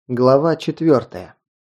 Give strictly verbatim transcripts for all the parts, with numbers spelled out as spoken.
Глава четвертая.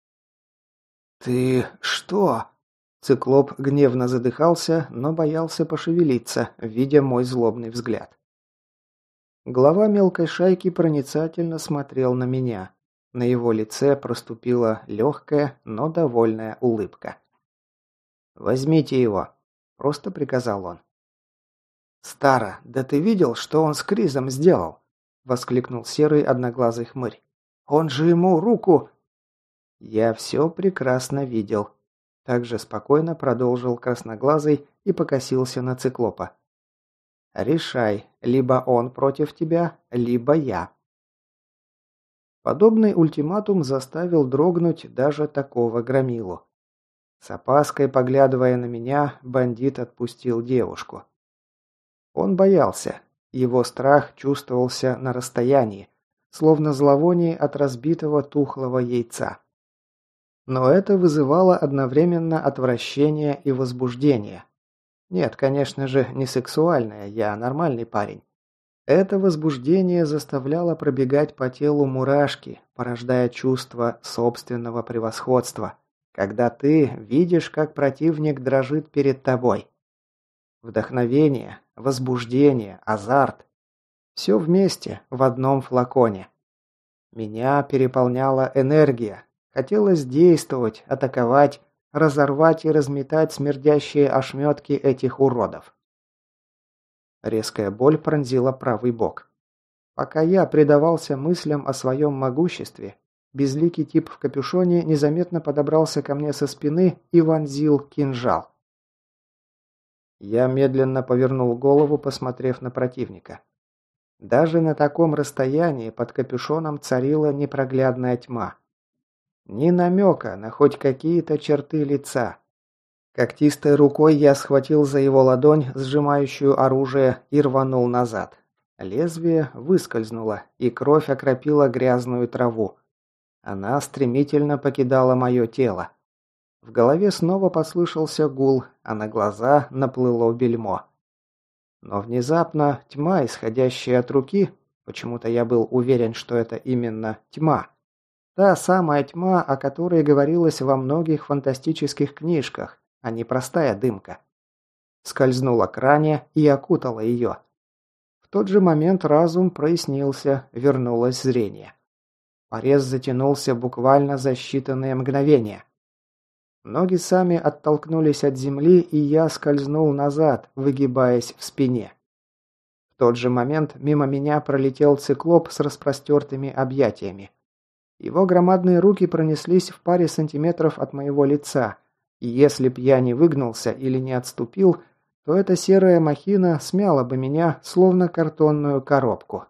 «Ты что?» Циклоп гневно задыхался, но боялся пошевелиться, видя мой злобный взгляд. Глава мелкой шайки проницательно смотрел на меня. На его лице проступила легкая, но довольная улыбка. «Возьмите его», – просто приказал он. «Стара, да ты видел, что он с Кризом сделал?» – воскликнул серый одноглазый хмырь. «Он же ему руку...» Я все прекрасно видел. Также спокойно продолжил красноглазый и покосился на циклопа. Решай, либо он против тебя, либо я. Подобный ультиматум заставил дрогнуть даже такого громилу. С опаской поглядывая на меня, бандит отпустил девушку. Он боялся. Его страх чувствовался на расстоянии, словно зловоние от разбитого тухлого яйца. Но это вызывало одновременно отвращение и возбуждение. Нет, конечно же, не сексуальное, я нормальный парень. Это возбуждение заставляло пробегать по телу мурашки, порождая чувство собственного превосходства, когда ты видишь, как противник дрожит перед тобой. Вдохновение, возбуждение, азарт. Все вместе, в одном флаконе. Меня переполняла энергия. Хотелось действовать, атаковать, разорвать и разметать смердящие ошметки этих уродов. Резкая боль пронзила правый бок. Пока я предавался мыслям о своем могуществе, безликий тип в капюшоне незаметно подобрался ко мне со спины и вонзил кинжал. Я медленно повернул голову, посмотрев на противника. Даже на таком расстоянии под капюшоном царила непроглядная тьма. Ни намека на хоть какие-то черты лица. Когтистой рукой я схватил за его ладонь, сжимающую оружие, и рванул назад. Лезвие выскользнуло, и кровь окропила грязную траву. Она стремительно покидала мое тело. В голове снова послышался гул, а на глаза наплыло бельмо. Но внезапно тьма, исходящая от руки, почему-то я был уверен, что это именно тьма, та самая тьма, о которой говорилось во многих фантастических книжках, а не простая дымка. Скользнула к ране и окутала ее. В тот же момент разум прояснился, вернулось зрение. Порез затянулся буквально за считанные мгновения. Ноги сами оттолкнулись от земли, и я скользнул назад, выгибаясь в спине. В тот же момент мимо меня пролетел циклоп с распростертыми объятиями. Его громадные руки пронеслись в паре сантиметров от моего лица, и если б я не выгнулся или не отступил, то эта серая махина смяла бы меня, словно картонную коробку.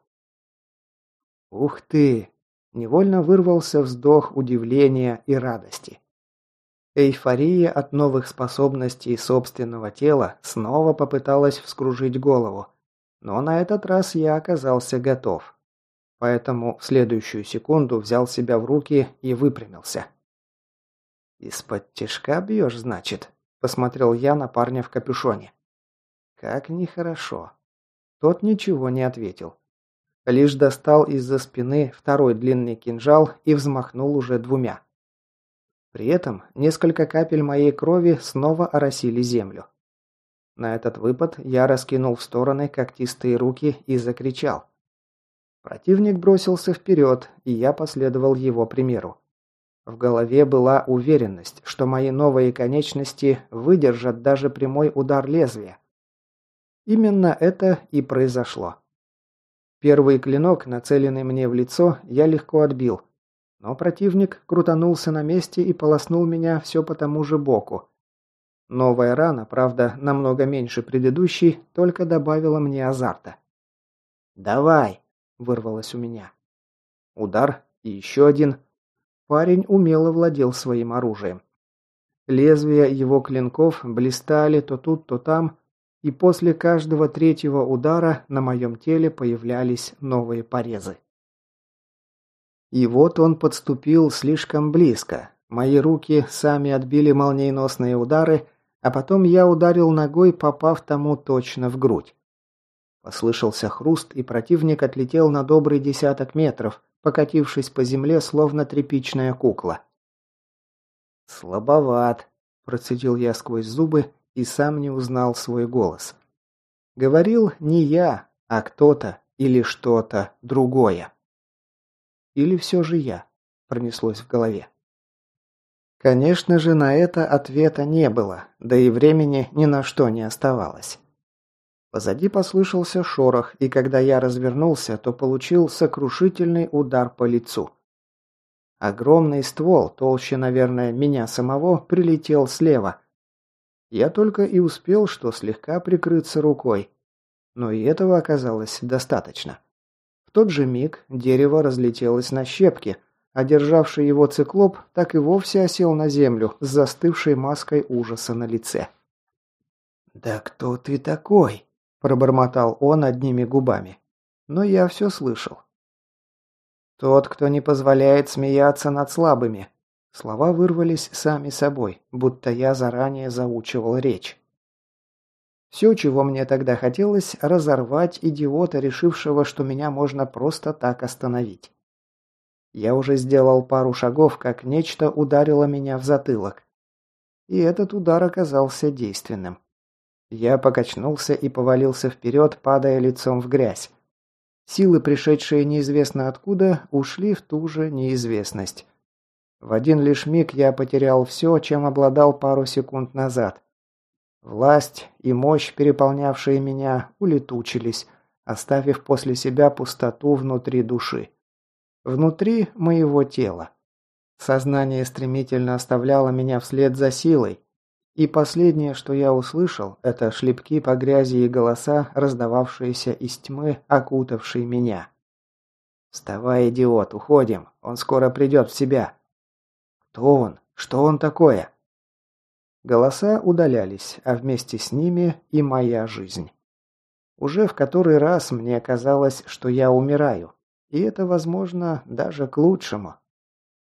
Ух ты! Невольно вырвался вздох удивления и радости. Эйфория от новых способностей собственного тела снова попыталась вскружить голову, но на этот раз я оказался готов. Поэтому в следующую секунду взял себя в руки и выпрямился. «Из-под тишка бьешь, значит?» – посмотрел я на парня в капюшоне. «Как нехорошо». Тот ничего не ответил. Лишь достал из-за спины второй длинный кинжал и взмахнул уже двумя. При этом несколько капель моей крови снова оросили землю. На этот выпад я раскинул в стороны когтистые руки и закричал. Противник бросился вперед, и я последовал его примеру. В голове была уверенность, что мои новые конечности выдержат даже прямой удар лезвия. Именно это и произошло. Первый клинок, нацеленный мне в лицо, я легко отбил, но противник крутанулся на месте и полоснул меня все по тому же боку. Новая рана, правда, намного меньше предыдущей, только добавила мне азарта. «Давай!» – вырвалось у меня. Удар и еще один. Парень умело владел своим оружием. Лезвия его клинков блистали то тут, то там, и после каждого третьего удара на моем теле появлялись новые порезы. И вот он подступил слишком близко. Мои руки сами отбили молниеносные удары, а потом я ударил ногой, попав тому точно в грудь. Послышался хруст, и противник отлетел на добрый десяток метров, покатившись по земле, словно тряпичная кукла. «Слабоват», – процедил я сквозь зубы и сам не узнал свой голос. Говорил не я, а кто-то или что-то другое. Или все же я, пронеслось в голове. Конечно же, на это ответа не было, да и времени ни на что не оставалось. Позади послышался шорох, и когда я развернулся, то получил сокрушительный удар по лицу. Огромный ствол, толще, наверное, меня самого, прилетел слева. Я только и успел, что слегка прикрыться рукой. Но и этого оказалось достаточно. В тот же миг дерево разлетелось на щепки, а державший его циклоп так и вовсе осел на землю с застывшей маской ужаса на лице. «Да кто ты такой?» – пробормотал он одними губами. Но я все слышал. «Тот, кто не позволяет смеяться над слабыми». Слова вырвались сами собой, будто я заранее заучивал речь. Все, чего мне тогда хотелось, разорвать идиота, решившего, что меня можно просто так остановить. Я уже сделал пару шагов, как нечто ударило меня в затылок. И этот удар оказался действенным. Я покачнулся и повалился вперед, падая лицом в грязь. Силы, пришедшие неизвестно откуда, ушли в ту же неизвестность. В один лишь миг я потерял все, чем обладал пару секунд назад. Власть и мощь, переполнявшие меня, улетучились, оставив после себя пустоту внутри души. Внутри моего тела. Сознание стремительно оставляло меня вслед за силой. И последнее, что я услышал, это шлепки по грязи и голоса, раздававшиеся из тьмы, окутавшей меня. «Вставай, идиот, уходим, он скоро придет в себя». «Кто он? Что он такое?» Голоса удалялись, а вместе с ними и моя жизнь. Уже в который раз мне казалось, что я умираю. И это, возможно, даже к лучшему.